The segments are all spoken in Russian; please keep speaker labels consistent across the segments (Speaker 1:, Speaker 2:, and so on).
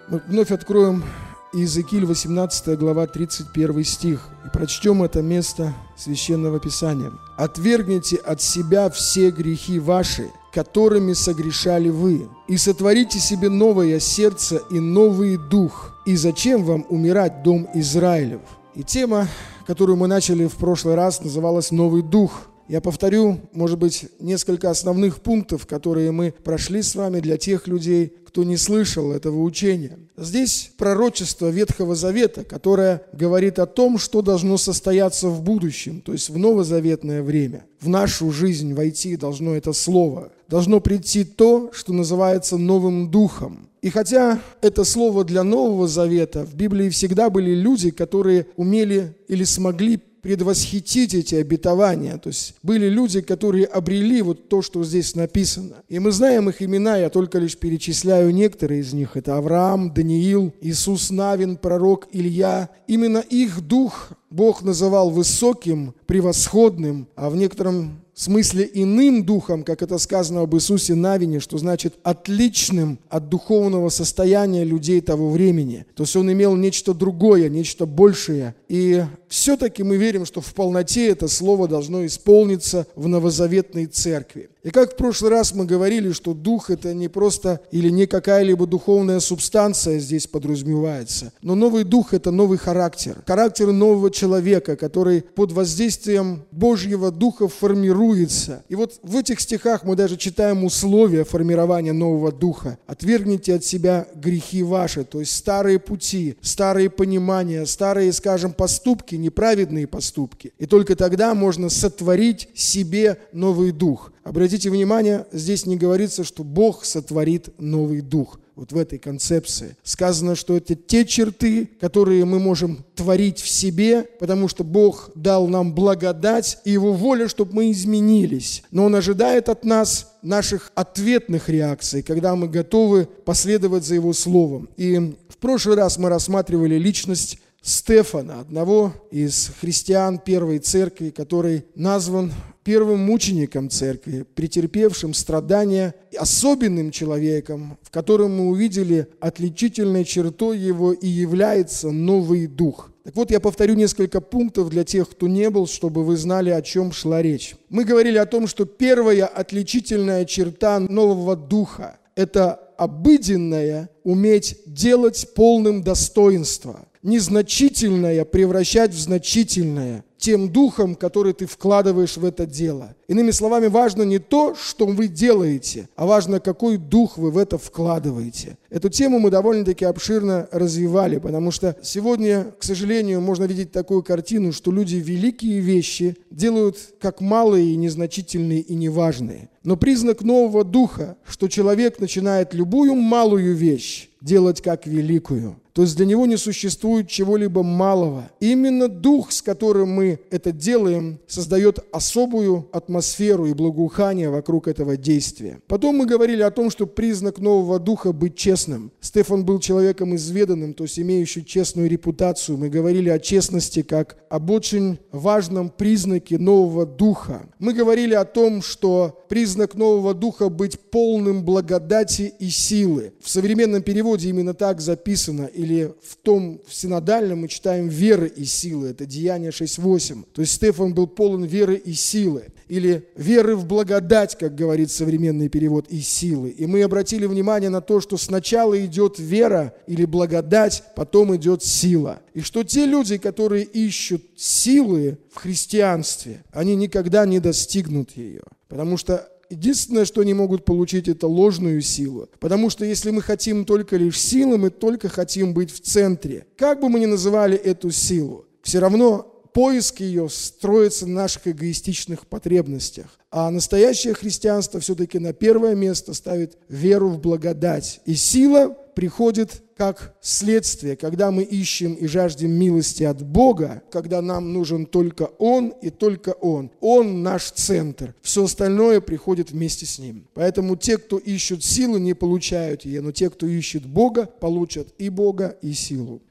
Speaker 1: Мы вновь откроем Иезекииль, 18 глава, 31 стих, и прочтем это место Священного Писания. «Отвергните от себя все грехи ваши, которыми согрешали вы, и сотворите себе новое сердце и новый дух. И зачем вам умирать, дом Израилев?» И тема, которую мы начали в прошлый раз, называлась «Новый дух». Я повторю, может быть, несколько основных пунктов, которые мы прошли с вами для тех людей, кто не слышал этого учения. Здесь пророчество Ветхого Завета, которое говорит о том, что должно состояться в будущем, то есть в новозаветное время. В нашу жизнь войти должно это слово. Должно прийти то, что называется новым духом. И хотя это слово для Нового Завета, в Библии всегда были люди, которые умели или смогли предвосхитить эти обетования. То есть были люди, которые обрели вот то, что здесь написано. И мы знаем их имена, я только лишь перечисляю некоторые из них. Это Авраам, Даниил, Иисус Навин, пророк Илья. Именно их дух Бог называл высоким, превосходным, а в некотором смысле иным духом, как это сказано об Иисусе Навине, что значит отличным от духовного состояния людей того времени. То есть он имел нечто другое, нечто большее. И все-таки мы верим, что в полноте это слово должно исполниться в новозаветной церкви. И как в прошлый раз мы говорили, что дух это не просто или не какая-либо духовная субстанция здесь подразумевается, но новый дух это новый характер нового человека, который под воздействием Божьего Духа формируется. И вот в этих стихах мы даже читаем условия формирования нового духа. «Отвергните от себя грехи ваши», то есть старые пути, старые понимания, старые, скажем, поступки, неправедные поступки. И только тогда можно сотворить себе новый дух. Обратите внимание, здесь не говорится, что Бог сотворит новый дух. Вот в этой концепции сказано, что это те черты, которые мы можем творить в себе, потому что Бог дал нам благодать и Его воля, чтобы мы изменились. Но Он ожидает от нас наших ответных реакций, когда мы готовы последовать за Его Словом. И в прошлый раз мы рассматривали личность Стефана, одного из христиан первой церкви, который назван первым мучеником церкви, претерпевшим страдания, особенным человеком, в котором мы увидели отличительной чертой его и является новый дух. Так вот, я повторю несколько пунктов для тех, кто не был, чтобы вы знали, о чем шла речь. Мы говорили о том, что первая отличительная черта нового духа – это обыденное уметь делать полным достоинства, незначительное превращать в значительное, тем духом, который ты вкладываешь в это дело. Иными словами, важно не то, что вы делаете, а важно, какой дух вы в это вкладываете. Эту тему мы довольно-таки обширно развивали, потому что сегодня, к сожалению, можно видеть такую картину, что люди великие вещи делают как малые и незначительные и неважные. Но признак нового духа, что человек начинает любую малую вещь делать как великую. То есть для него не существует чего-либо малого. Именно дух, с которым мы это делаем, создает особую атмосферу и благоухание вокруг этого действия. Потом мы говорили о том, что признак нового духа – быть честным. Стефан был человеком изведанным, то есть имеющим честную репутацию. Мы говорили о честности как об очень важном признаке нового духа. Мы говорили о том, что признак нового духа – быть полным благодати и силы. В современном переводе именно так записано, или в синодальном мы читаем веры и силы, это Деяния 6:8. То есть Стефан был полон веры и силы, или веры в благодать, как говорит современный перевод, и силы. И мы обратили внимание на то, что сначала идет вера или благодать, потом идет сила. И что те люди, которые ищут силы в христианстве, они никогда не достигнут ее, потому что единственное, что они могут получить, это ложную силу. Потому что если мы хотим только лишь силы, мы только хотим быть в центре. Как бы мы ни называли эту силу, все равно поиск ее строится на наших эгоистичных потребностях. А настоящее христианство все-таки на первое место ставит веру в благодать. И сила приходит как следствие, когда мы ищем и жаждем милости от Бога, когда нам нужен только Он и только Он. Он наш центр. Все остальное приходит вместе с Ним. Поэтому те, кто ищут силу, не получают ее, но те, кто ищет Бога, получат и Бога, и силу.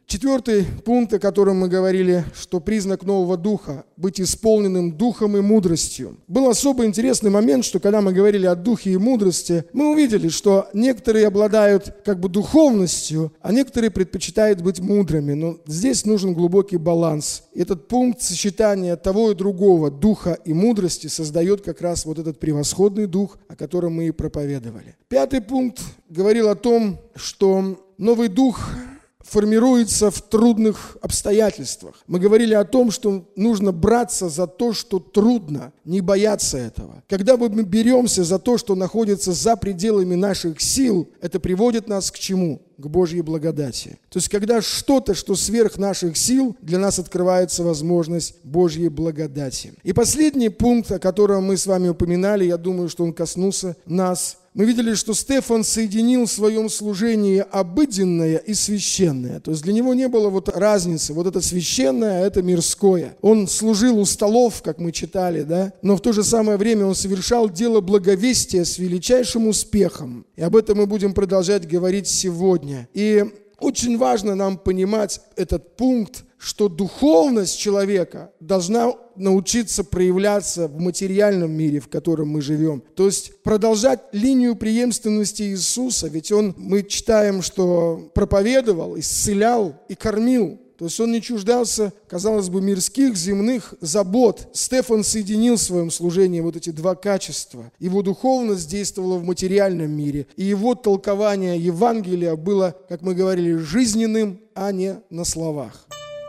Speaker 1: 4 пункт, о котором мы говорили, что признак нового духа – быть исполненным духом и мудростью. Был особо интересный момент, что когда мы говорили о духе и мудрости, мы увидели, что некоторые обладают духовностью, а некоторые предпочитают быть мудрыми. Но здесь нужен глубокий баланс. Этот пункт сочетания того и другого, духа и мудрости, создает как раз вот этот превосходный дух, о котором мы и проповедовали. 5 пункт говорил о том, что новый дух формируется в трудных обстоятельствах. Мы говорили о том, что нужно браться за то, что трудно, не бояться этого. Когда мы беремся за то, что находится за пределами наших сил, это приводит нас к чему? К Божьей благодати. То есть, когда что-то, что сверх наших сил, для нас открывается возможность Божьей благодати. И последний пункт, о котором мы с вами упоминали, я думаю, что он коснулся нас. Мы видели, что Стефан соединил в своем служении обыденное и священное. То есть для него не было разницы. Это священное, а это мирское. Он служил у столов, как мы читали, да? Но в то же самое время он совершал дело благовестия с величайшим успехом. И об этом мы будем продолжать говорить сегодня. И очень важно нам понимать этот пункт, что духовность человека должна научиться проявляться в материальном мире, в котором мы живем. То есть продолжать линию преемственности Иисуса, ведь мы читаем, что проповедовал, исцелял и кормил. То есть он не чуждался, казалось бы, мирских, земных забот. Стефан соединил в своем служении эти 2 качества. Его духовность действовала в материальном мире, и его толкование Евангелия было, как мы говорили, жизненным, а не на словах.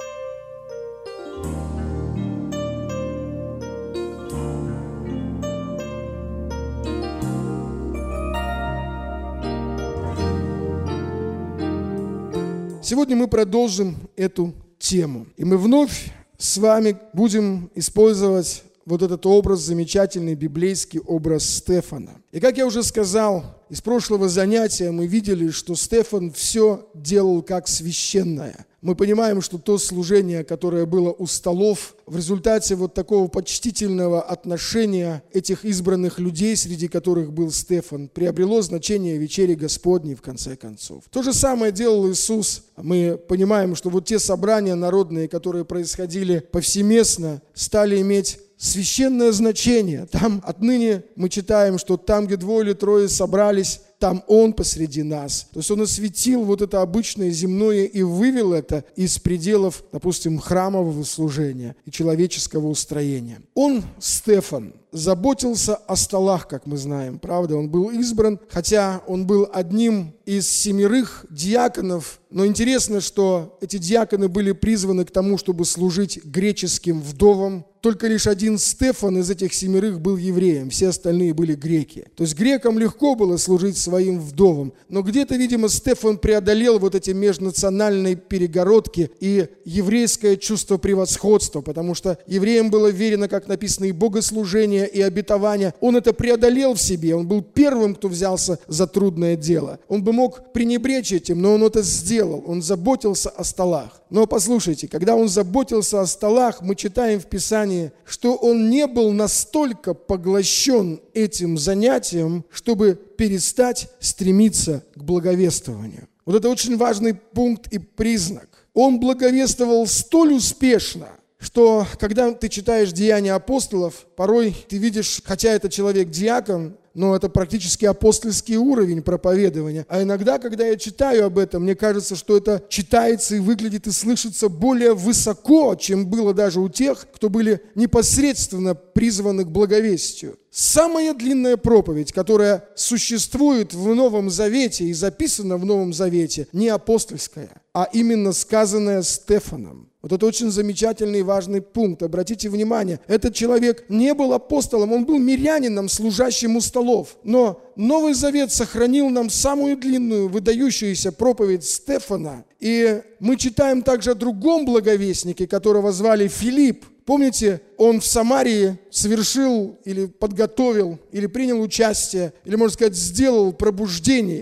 Speaker 1: Сегодня мы продолжим эту тему. И мы вновь с вами будем использовать этот образ, замечательный библейский образ Стефана. И как я уже сказал, из прошлого занятия мы видели, что Стефан все делал как священное. Мы понимаем, что то служение, которое было у столов, в результате такого почтительного отношения этих избранных людей, среди которых был Стефан, приобрело значение вечери Господней в конце концов. То же самое делал Иисус. Мы понимаем, что те собрания народные, которые происходили повсеместно, стали иметь священное значение. Там отныне мы читаем, что там, где 2 или 3 собрались, там Он посреди нас. То есть Он осветил это обычное земное и вывел это из пределов, допустим, храмового служения и человеческого устроения. Стефан, заботился о столах, как мы знаем, правда? Он был избран, хотя он был одним из 7 диаконов. Но интересно, что эти диаконы были призваны к тому, чтобы служить греческим вдовам. Только лишь один Стефан из этих 7 был евреем, все остальные были греки. То есть грекам легко было служить своим вдовам. Но где-то, видимо, Стефан преодолел эти межнациональные перегородки и еврейское чувство превосходства, потому что евреям было верено, как написано, и богослужение, и обетование. Он это преодолел в себе, он был первым, кто взялся за трудное дело. Он бы мог пренебречь этим, но он это сделал, он заботился о столах. Но послушайте, когда он заботился о столах, мы читаем в Писании, что он не был настолько поглощен этим занятием, чтобы перестать стремиться к благовествованию. Это очень важный пункт и признак. Он благовествовал столь успешно, что когда ты читаешь Деяния апостолов, порой ты видишь, хотя это человек-диакон, но это практически апостольский уровень проповедования. А иногда, когда я читаю об этом, мне кажется, что это читается и выглядит и слышится более высоко, чем было даже у тех, кто были непосредственно призваны к благовестию. Самая длинная проповедь, которая существует в Новом Завете и записана в Новом Завете, не апостольская, а именно сказанная Стефаном. Это очень замечательный и важный пункт. Обратите внимание, этот человек не был апостолом, он был мирянином, служащим у столов. Но Новый Завет сохранил нам самую длинную, выдающуюся проповедь Стефана. И мы читаем также о другом благовестнике, которого звали Филипп. Помните, он в Самарии совершил или подготовил, или принял участие, или, можно сказать, сделал пробуждение.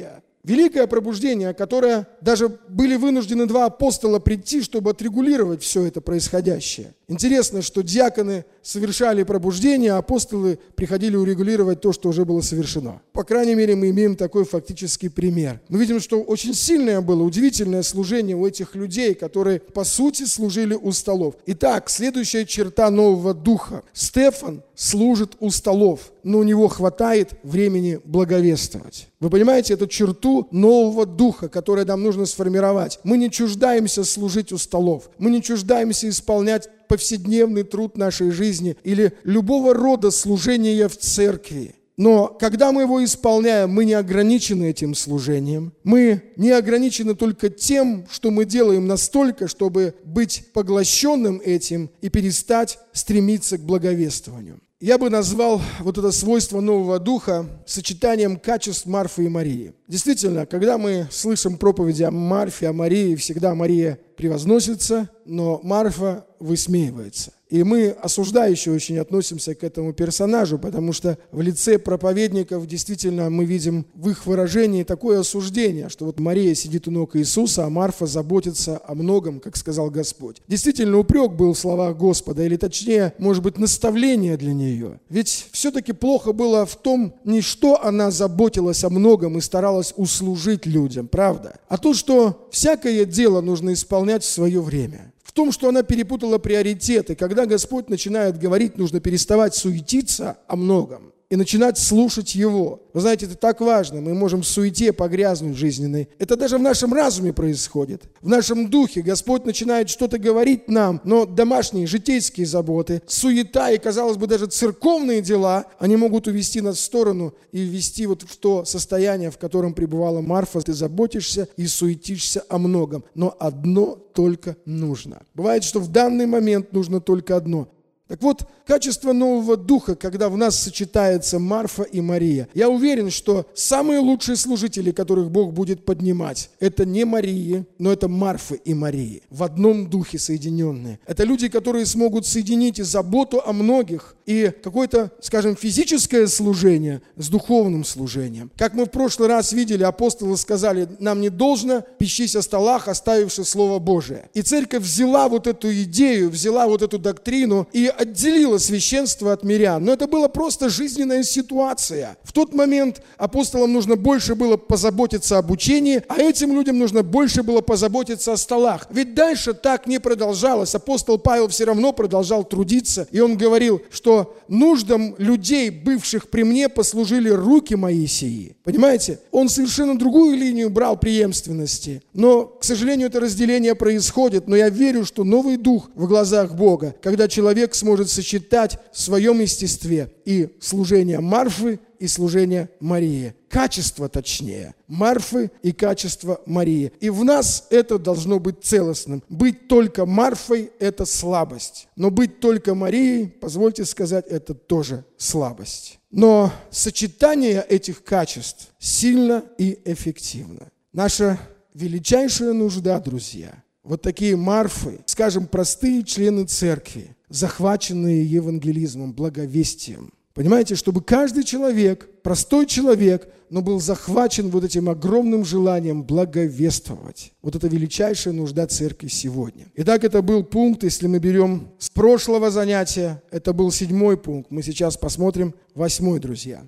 Speaker 1: Великое пробуждение, которое даже были вынуждены два апостола прийти, чтобы отрегулировать все это происходящее. Интересно, что диаконы совершали пробуждение, а апостолы приходили урегулировать то, что уже было совершено. По крайней мере, мы имеем такой фактический пример. Мы видим, что очень сильное было, удивительное служение у этих людей, которые, по сути, служили у столов. Итак, следующая черта нового духа. Стефан служит у столов, но у него хватает времени благовествовать. Вы понимаете, эту черту нового духа, которую нам нужно сформировать. Мы не чуждаемся служить у столов. Мы не чуждаемся исполнять повседневный труд нашей жизни или любого рода служения в церкви. Но когда мы его исполняем, мы не ограничены этим служением. Мы не ограничены только тем, что мы делаем настолько, чтобы быть поглощенным этим и перестать стремиться к благовествованию. Я бы назвал вот это свойство нового духа сочетанием качеств Марфы и Марии. Действительно, когда мы слышим проповеди о Марфе, о Марии, всегда Мария превозносится, но Марфа высмеивается. И мы осуждающе очень относимся к этому персонажу, потому что в лице проповедников действительно мы видим в их выражении такое осуждение, что вот Мария сидит у ног Иисуса, а Марфа заботится о многом, как сказал Господь. Действительно, упрек был в словах Господа, или точнее, может быть, наставление для нее. Ведь все-таки плохо было в том, не что она заботилась о многом и старалась услужить людям, правда, а то, что всякое дело нужно исполнять в свое время. В том, что она перепутала приоритеты. Когда Господь начинает говорить, нужно переставать суетиться о многом и начинать слушать Его. Вы знаете, это так важно. Мы можем в суете погрязнуть жизненной. Это даже в нашем разуме происходит. В нашем духе Господь начинает что-то говорить нам, но домашние, житейские заботы, суета и, казалось бы, даже церковные дела, они могут увести нас в сторону и ввести вот в то состояние, в котором пребывала Марфа. Ты заботишься и суетишься о многом, но одно только нужно. Бывает, что в данный момент нужно только одно. Так вот, качество нового духа, когда в нас сочетается Марфа и Мария. Я уверен, что самые лучшие служители, которых Бог будет поднимать, это не Марии, но это Марфы и Марии, в одном духе соединенные. Это люди, которые смогут соединить и заботу о многих, и какое-то, скажем, физическое служение с духовным служением. Как мы в прошлый раз видели, апостолы сказали, нам не должно пищись о столах, оставивши Слово Божие. И церковь взяла вот эту идею, взяла вот эту доктрину и отделила священство от мирян. Но это была просто жизненная ситуация. В тот момент апостолам нужно больше было позаботиться об учении, а этим людям нужно больше было позаботиться о столах. Ведь дальше так не продолжалось. Апостол Павел все равно продолжал трудиться, и он говорил, что нуждам людей, бывших при мне, послужили руки мои сии. Понимаете? Он совершенно другую линию брал преемственности. Но, к сожалению, это разделение происходит. Но я верю, что новый дух в глазах Бога, когда человек сможет сочетать в своем естестве и служение Марфы, и служение Марии. Качество, точнее, Марфы и качество Марии. И в нас это должно быть целостным. Быть только Марфой – это слабость. Но быть только Марией, позвольте сказать, это тоже слабость. Но сочетание этих качеств сильно и эффективно. Наша величайшая нужда, друзья, вот такие Марфы, скажем, простые члены церкви, захваченные евангелизмом, благовестием. Понимаете, чтобы каждый человек, простой человек, но был захвачен вот этим огромным желанием благовествовать. Вот это величайшая нужда церкви сегодня. Итак, это был пункт, если мы берем с прошлого занятия, это был 7-й пункт. Мы сейчас посмотрим 8-й, друзья.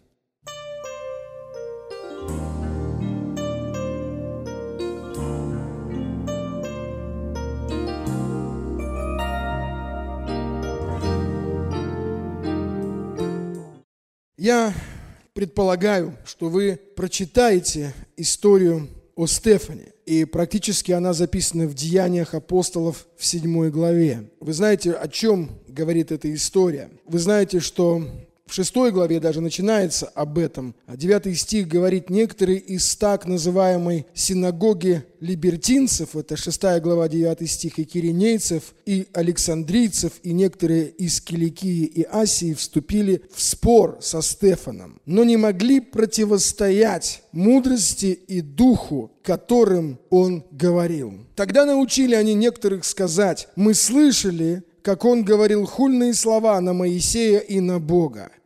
Speaker 1: Я предполагаю, что вы прочитаете историю о Стефане, и практически она записана в Деяниях апостолов в 7 главе. Вы знаете, о чем говорит эта история? Вы знаете, что в 6 главе даже начинается об этом. 9 стих говорит, некоторые из так называемой синагоги либертинцев, это 6 глава, 9 стих, и киринейцев, и александрийцев, и некоторые из Киликии и Асии вступили в спор со Стефаном, но не могли противостоять мудрости и духу, которым он говорил. Тогда научили они некоторых сказать, мы слышали, как он говорил хульные слова на Моисея и на Бога.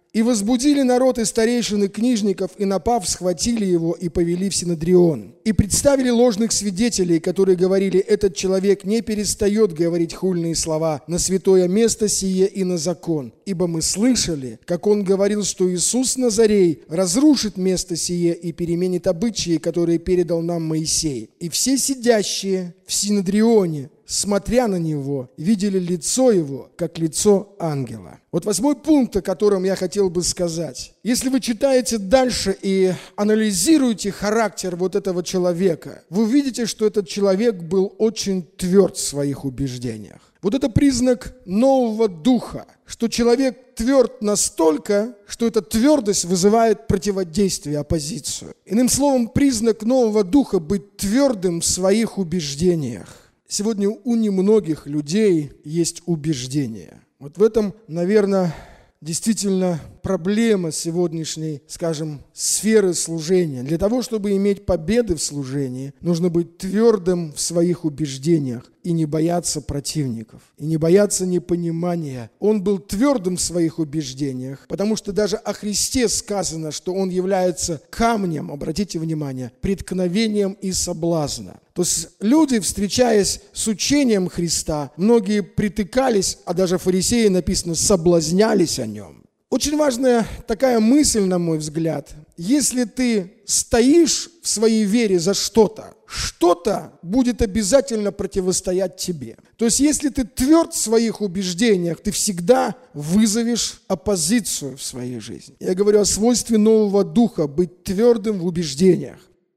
Speaker 1: И возбудили народ и старейшин и книжников, и, напав, схватили его и повели в Синедрион. И представили ложных свидетелей, которые говорили: этот человек не перестает говорить хульные слова на святое место сие и на закон. Ибо мы слышали, как он говорил, что Иисус Назарей разрушит место сие и переменит обычаи, которые передал нам Моисей. И все сидящие в Синедрионе, смотря на него, видели лицо его, как лицо ангела. Вот 8 пункт, о котором я хотел бы сказать. Если вы читаете дальше и анализируете характер вот этого человека, вы увидите, что этот человек был очень тверд в своих убеждениях. Вот это признак нового духа, что человек тверд настолько, что эта твердость вызывает противодействие, оппозицию. Иным словом, признак нового духа – быть твердым в своих убеждениях. Сегодня у немногих людей есть убеждения. Вот в этом, наверное, действительно проблема сегодняшней, скажем, сферы служения. Для того, чтобы иметь победы в служении, нужно быть твердым в своих убеждениях и не бояться противников, и не бояться непонимания. Он был твердым в своих убеждениях, потому что даже о Христе сказано, что Он является камнем, обратите внимание, преткновением и соблазна. То есть люди, встречаясь с учением Христа, многие притыкались, а даже фарисеи, написано, соблазнялись о Нем. Очень важная такая мысль, на мой взгляд. Если ты стоишь в своей вере за что-то, что-то будет обязательно противостоять тебе. То есть, если ты тверд в своих убеждениях, ты всегда вызовешь оппозицию в своей жизни. Я говорю о свойстве нового духа, быть твердым в убеждениях.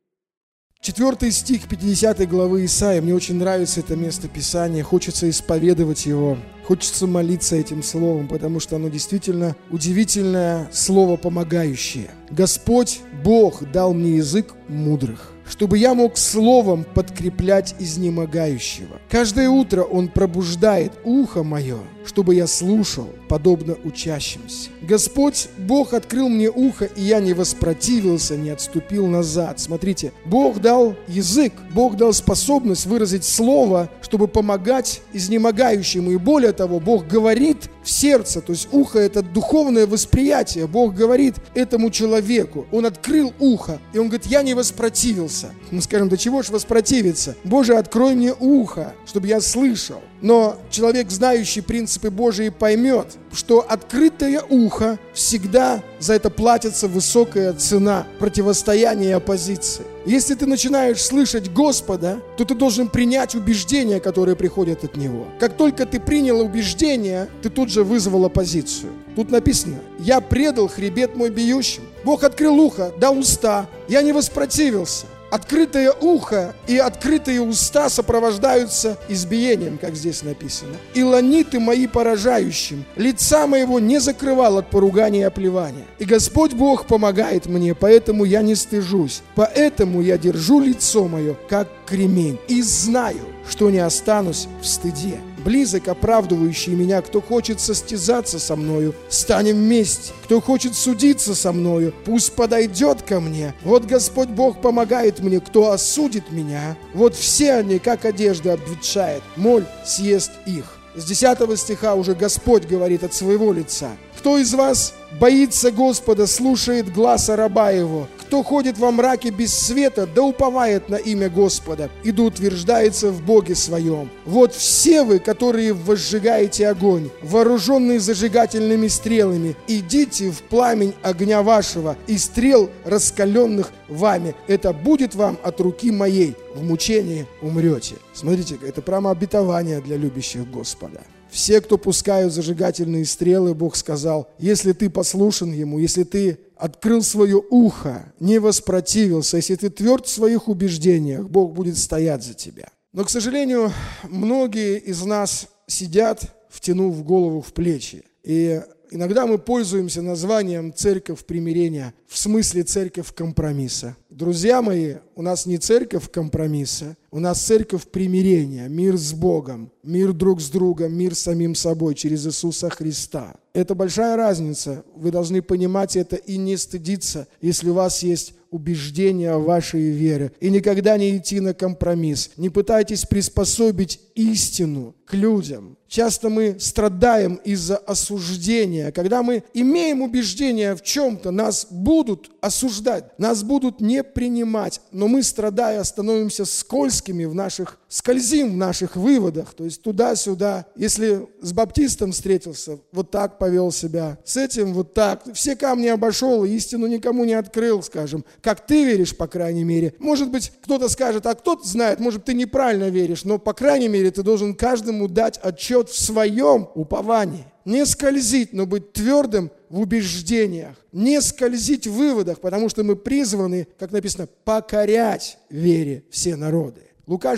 Speaker 1: 4 стих 50 главы Исаии. Мне очень нравится это место Писания. Хочется исповедовать его. Хочется молиться этим словом, потому что оно действительно удивительное слово, помогающее. «Господь, Бог, дал мне язык мудрых, чтобы я мог словом подкреплять изнемогающего. Каждое утро Он пробуждает ухо мое, чтобы я слушал, подобно учащимся. Господь, Бог, открыл мне ухо, и я не воспротивился, не отступил назад». Смотрите, Бог дал язык, Бог дал способность выразить слово, чтобы помогать изнемогающему. И более того, Бог говорит в сердце, то есть ухо – это духовное восприятие. Бог говорит этому человеку. Он открыл ухо, и он говорит: я не воспротивился. Мы скажем: да чего ж воспротивиться? Боже, открой мне ухо, чтобы я слышал. Но человек, знающий принципы Божии, поймет, что открытое ухо всегда за это платится высокая цена противостояния и оппозиции. Если ты начинаешь слышать Господа, то ты должен принять убеждения, которые приходят от Него. Как только ты принял убеждения, ты тут же вызвал оппозицию. Тут написано: «Я предал хребет мой бьющим». Бог открыл ухо, дал уста, я не воспротивился. Открытое ухо и открытые уста сопровождаются избиением, как здесь написано. «И ланиты мои поражающим, лица моего не закрывал от поругания и оплевания. И Господь Бог помогает мне, поэтому я не стыжусь. Поэтому я держу лицо мое, как кремень, и знаю, что не останусь в стыде. Близок оправдывающий меня, кто хочет состязаться со мною, станем вместе. Кто хочет судиться со мною, пусть подойдет ко мне. Вот Господь Бог помогает мне, кто осудит меня. Вот все они, как одежда, обветшает, моль съест их». С 10 стиха уже Господь говорит от своего лица: «Кто из вас боится Господа, слушает гласа раба его? Кто ходит во мраке без света, да уповает на имя Господа, и да утверждается в Боге своем. Вот все вы, которые возжигаете огонь, вооруженные зажигательными стрелами, идите в пламень огня вашего и стрел, раскаленных вами. Это будет вам от руки моей. В мучении умрете». Смотрите, это прямо обетование для любящих Господа. Все, кто пускают зажигательные стрелы, Бог сказал: если ты послушен Ему, если ты открыл свое ухо, не воспротивился, если ты тверд в своих убеждениях, Бог будет стоять за тебя. Но, к сожалению, многие из нас сидят, втянув голову в плечи. И иногда мы пользуемся названием «церковь примирения», в смысле церковь компромисса. Друзья мои, у нас не церковь компромисса, у нас церковь примирения, мир с Богом, мир друг с другом, мир с самим собой через Иисуса Христа. Это большая разница. Вы должны понимать это и не стыдиться, если у вас есть убеждения в вашей вере. И никогда не идти на компромисс. Не пытайтесь приспособить истину к людям. Часто мы страдаем из-за осуждения. Когда мы имеем убеждение в чем-то, нас будут осуждать, нас будут не принимать. Но мы, страдая, становимся скользкими скользим в наших выводах. То есть туда-сюда. Если с баптистом встретился, вот так повел себя. С этим вот так. Все камни обошел, истину никому не открыл, скажем. Как ты веришь, по крайней мере. Может быть, кто-то скажет, а кто-то знает, может, ты неправильно веришь. Но, по крайней мере, ты должен каждому дать отчет в своем уповании. Не скользить, но быть твердым в убеждениях. Не скользить в выводах, потому что мы призваны, как написано, покорять вере все народы. Лука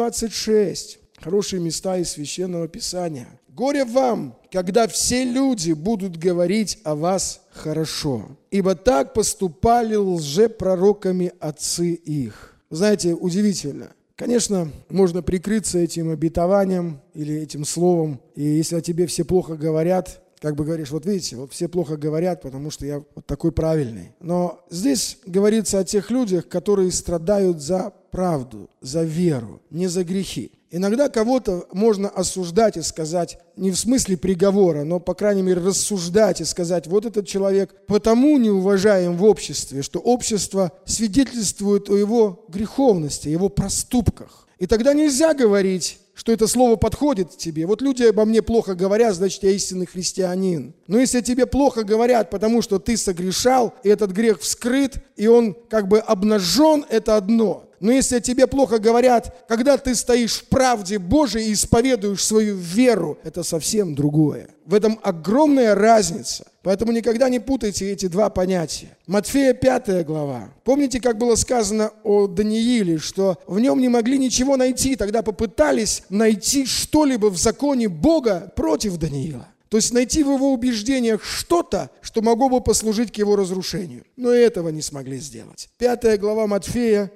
Speaker 1: 6:26. Хорошие места из Священного Писания. «Горе вам, когда все люди будут говорить о вас хорошо, ибо так поступали лжепророками отцы их». Знаете, удивительно. Конечно, можно прикрыться этим обетованием или этим словом, и если о тебе все плохо говорят, как бы говоришь, вот видите, вот все плохо говорят, потому что я вот такой правильный. Но здесь говорится о тех людях, которые страдают за правду, за веру, не за грехи. Иногда кого-то можно осуждать и сказать, не в смысле приговора, но, по крайней мере, рассуждать и сказать, вот этот человек потому не уважаем в обществе, что общество свидетельствует о его греховности, его проступках. И тогда нельзя говорить, что это слово подходит к тебе. Вот люди обо мне плохо говорят, значит, я истинный христианин. Но если тебе плохо говорят, потому что ты согрешал, и этот грех вскрыт, и он как бы обнажен, это одно. Но если о тебе плохо говорят, когда ты стоишь в правде Божией и исповедуешь свою веру, это совсем другое. В этом огромная разница. Поэтому никогда не путайте эти два понятия. Матфея 5 глава. Помните, как было сказано о Данииле, что в нем не могли ничего найти, тогда попытались найти что-либо в законе Бога против Даниила. То есть найти в его убеждениях что-то, что могло бы послужить к его разрушению. Но и этого не смогли сделать. 5 глава Матфея,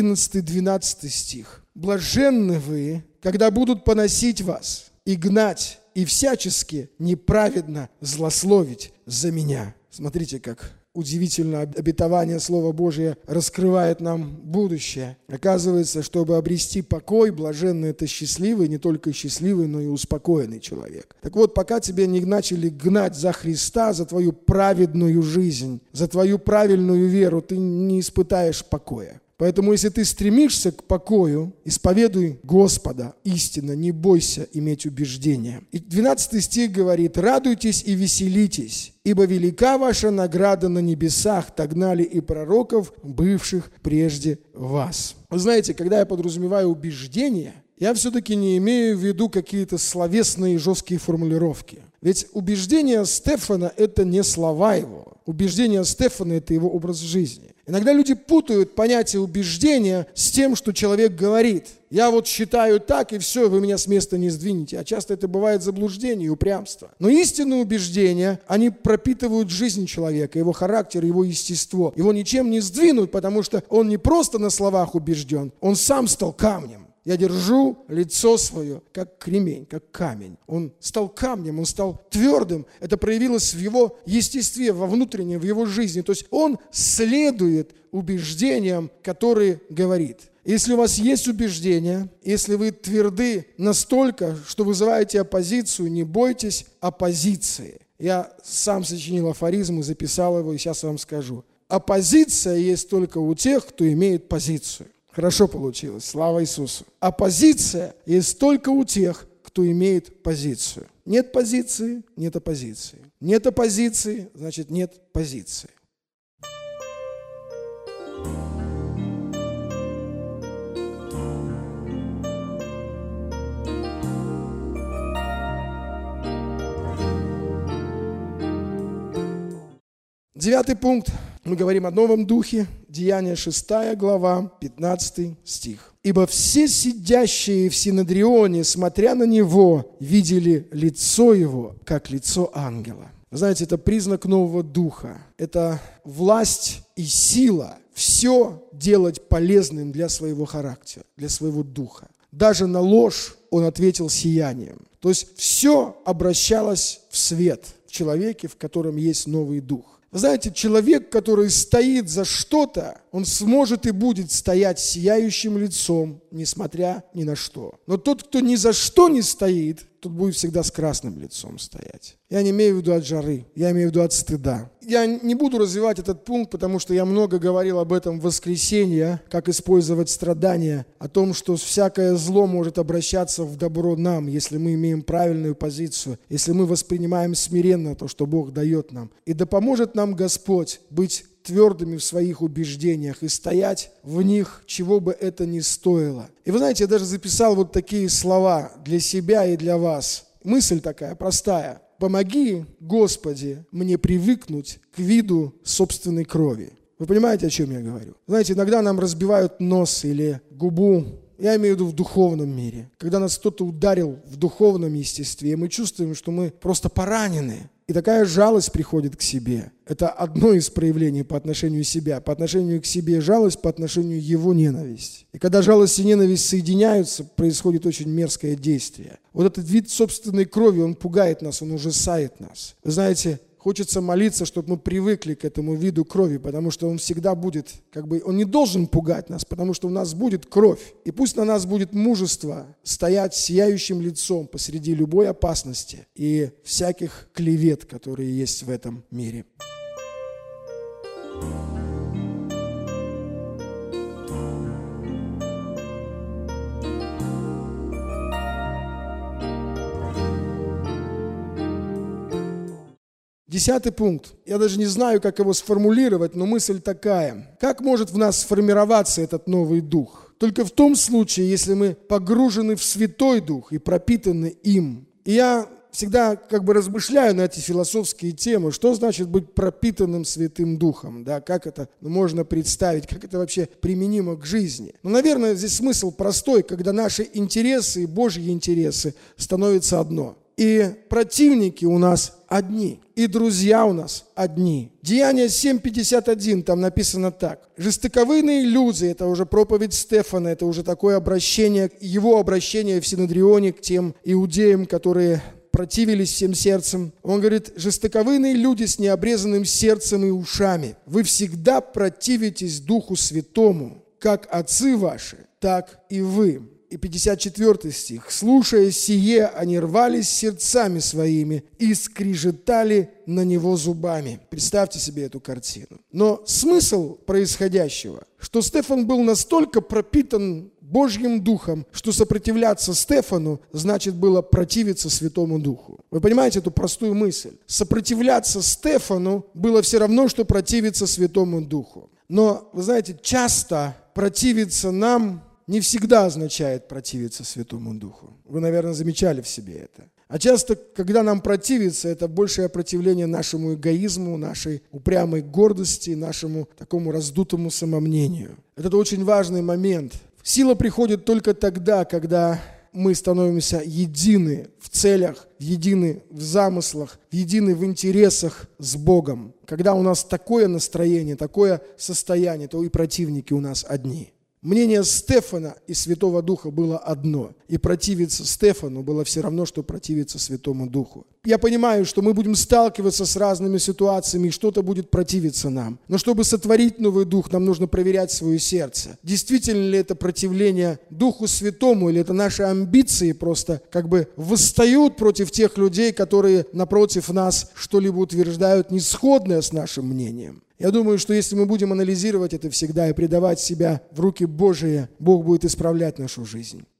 Speaker 1: 11-12 стих. «Блаженны вы, когда будут поносить вас и гнать, и всячески неправедно злословить за меня». Смотрите, как удивительно обетование Слова Божия раскрывает нам будущее. Оказывается, чтобы обрести покой, блаженный – это счастливый, не только счастливый, но и успокоенный человек. Так вот, пока тебя не начали гнать за Христа, за твою праведную жизнь, за твою правильную веру, ты не испытаешь покоя. Поэтому, если ты стремишься к покою, исповедуй Господа истинно, не бойся иметь убеждения. И 12 стих говорит: «Радуйтесь и веселитесь, ибо велика ваша награда на небесах, так гнали и пророков, бывших прежде вас». Вы знаете, когда я подразумеваю убеждения, я все-таки не имею в виду какие-то словесные жесткие формулировки. Ведь убеждения Стефана – это не слова его. Убеждения Стефана – это его образ жизни. Иногда люди путают понятие убеждения с тем, что человек говорит. Я вот считаю так, и все, вы меня с места не сдвинете. А часто это бывает заблуждение и упрямство. Но истинные убеждения, они пропитывают жизнь человека, его характер, его естество. Его ничем не сдвинут, потому что он не просто на словах убежден, он сам стал камнем. Я держу лицо свое, как кремень, как камень. Он стал камнем, он стал твердым. Это проявилось в его естестве, во внутреннем, в его жизни. То есть он следует убеждениям, которые говорит. Если у вас есть убеждения, если вы тверды настолько, что вызываете оппозицию, не бойтесь оппозиции. Я сам сочинил афоризм и записал его, и сейчас вам скажу. Оппозиция есть только у тех, кто имеет позицию. Хорошо получилось, слава Иисусу. Оппозиция есть только у тех, кто имеет позицию. Нет позиции, нет оппозиции. Нет оппозиции, значит нет позиции. Девятый пункт. Мы говорим о новом духе. Деяния 6 глава, 15 стих. «Ибо все сидящие в Синедрионе, смотря на него, видели лицо его, как лицо ангела». Знаете, это признак нового духа. Это власть и сила все делать полезным для своего характера, для своего духа. Даже на ложь он ответил сиянием. То есть все обращалось в свет в человеке, в котором есть новый дух. Вы знаете, человек, который стоит за что-то, он сможет и будет стоять сияющим лицом, несмотря ни на что. Но тот, кто ни за что не стоит, тот будет всегда с красным лицом стоять. Я не имею в виду от жары, я имею в виду от стыда. Я не буду развивать этот пункт, потому что я много говорил об этом в воскресенье, как использовать страдания, о том, что всякое зло может обращаться в добро нам, если мы имеем правильную позицию, если мы воспринимаем смиренно то, что Бог дает нам. И да поможет нам Господь быть твердыми в своих убеждениях и стоять в них, чего бы это ни стоило. И вы знаете, я даже записал вот такие слова для себя и для вас. Мысль такая простая. «Помоги, Господи, мне привыкнуть к виду собственной крови». Вы понимаете, о чем я говорю? Знаете, иногда нам разбивают нос или губу. Я имею в виду в духовном мире. Когда нас кто-то ударил в духовном естестве, и мы чувствуем, что мы просто поранены. И такая жалость приходит к себе. Это одно из проявлений по отношению к себе. По отношению к себе жалость, по отношению его ненависть. И когда жалость и ненависть соединяются, происходит очень мерзкое действие. Вот этот вид собственной крови, он пугает нас, он ужасает нас. Вы знаете, хочется молиться, чтобы мы привыкли к этому виду крови, потому что он всегда будет, он не должен пугать нас, потому что у нас будет кровь. И пусть на нас будет мужество стоять сияющим лицом посреди любой опасности и всяких клевет, которые есть в этом мире. Десятый пункт. Я даже не знаю, как его сформулировать, но мысль такая. Как может в нас сформироваться этот новый дух? Только в том случае, если мы погружены в Святой Дух и пропитаны им. И я всегда размышляю на эти философские темы, что значит быть пропитанным Святым Духом, да, как это можно представить, как это вообще применимо к жизни. Но, наверное, здесь смысл простой, когда наши интересы и Божьи интересы становятся одно. И противники у нас одни, и друзья у нас одни. Деяния 7:51, там написано так. Жестоковыйные люди, это уже проповедь Стефана, это уже такое обращение, его обращение в Синедрионе к тем иудеям, которые противились всем сердцем. Он говорит, жестоковыйные люди с необрезанным сердцем и ушами, вы всегда противитесь Духу Святому, как отцы ваши, так и вы. И 54 стих. «Слушая сие, они рвались сердцами своими и скрежетали на него зубами». Представьте себе эту картину. Но смысл происходящего, что Стефан был настолько пропитан Божьим Духом, что сопротивляться Стефану значит было противиться Святому Духу. Вы понимаете эту простую мысль? Сопротивляться Стефану было все равно, что противиться Святому Духу. Но, вы знаете, часто противиться нам не всегда означает противиться Святому Духу. Вы, наверное, замечали в себе это. А часто, когда нам противится, это большее противление нашему эгоизму, нашей упрямой гордости, нашему такому раздутому самомнению. Это очень важный момент. Сила приходит только тогда, когда мы становимся едины в целях, едины в замыслах, едины в интересах с Богом. Когда у нас такое настроение, такое состояние, то и противники у нас одни. Мнение Стефана и Святого Духа было одно. И противиться Стефану было все равно, что противиться Святому Духу. Я понимаю, что мы будем сталкиваться с разными ситуациями, и что-то будет противиться нам. Но чтобы сотворить новый дух, нам нужно проверять свое сердце. Действительно ли это противление Духу Святому, или это наши амбиции просто восстают против тех людей, которые напротив нас что-либо утверждают, не сходное с нашим мнением. Я думаю, что если мы будем анализировать это всегда и предавать себя в руки Божии, Бог будет исправлять нашу жизнь.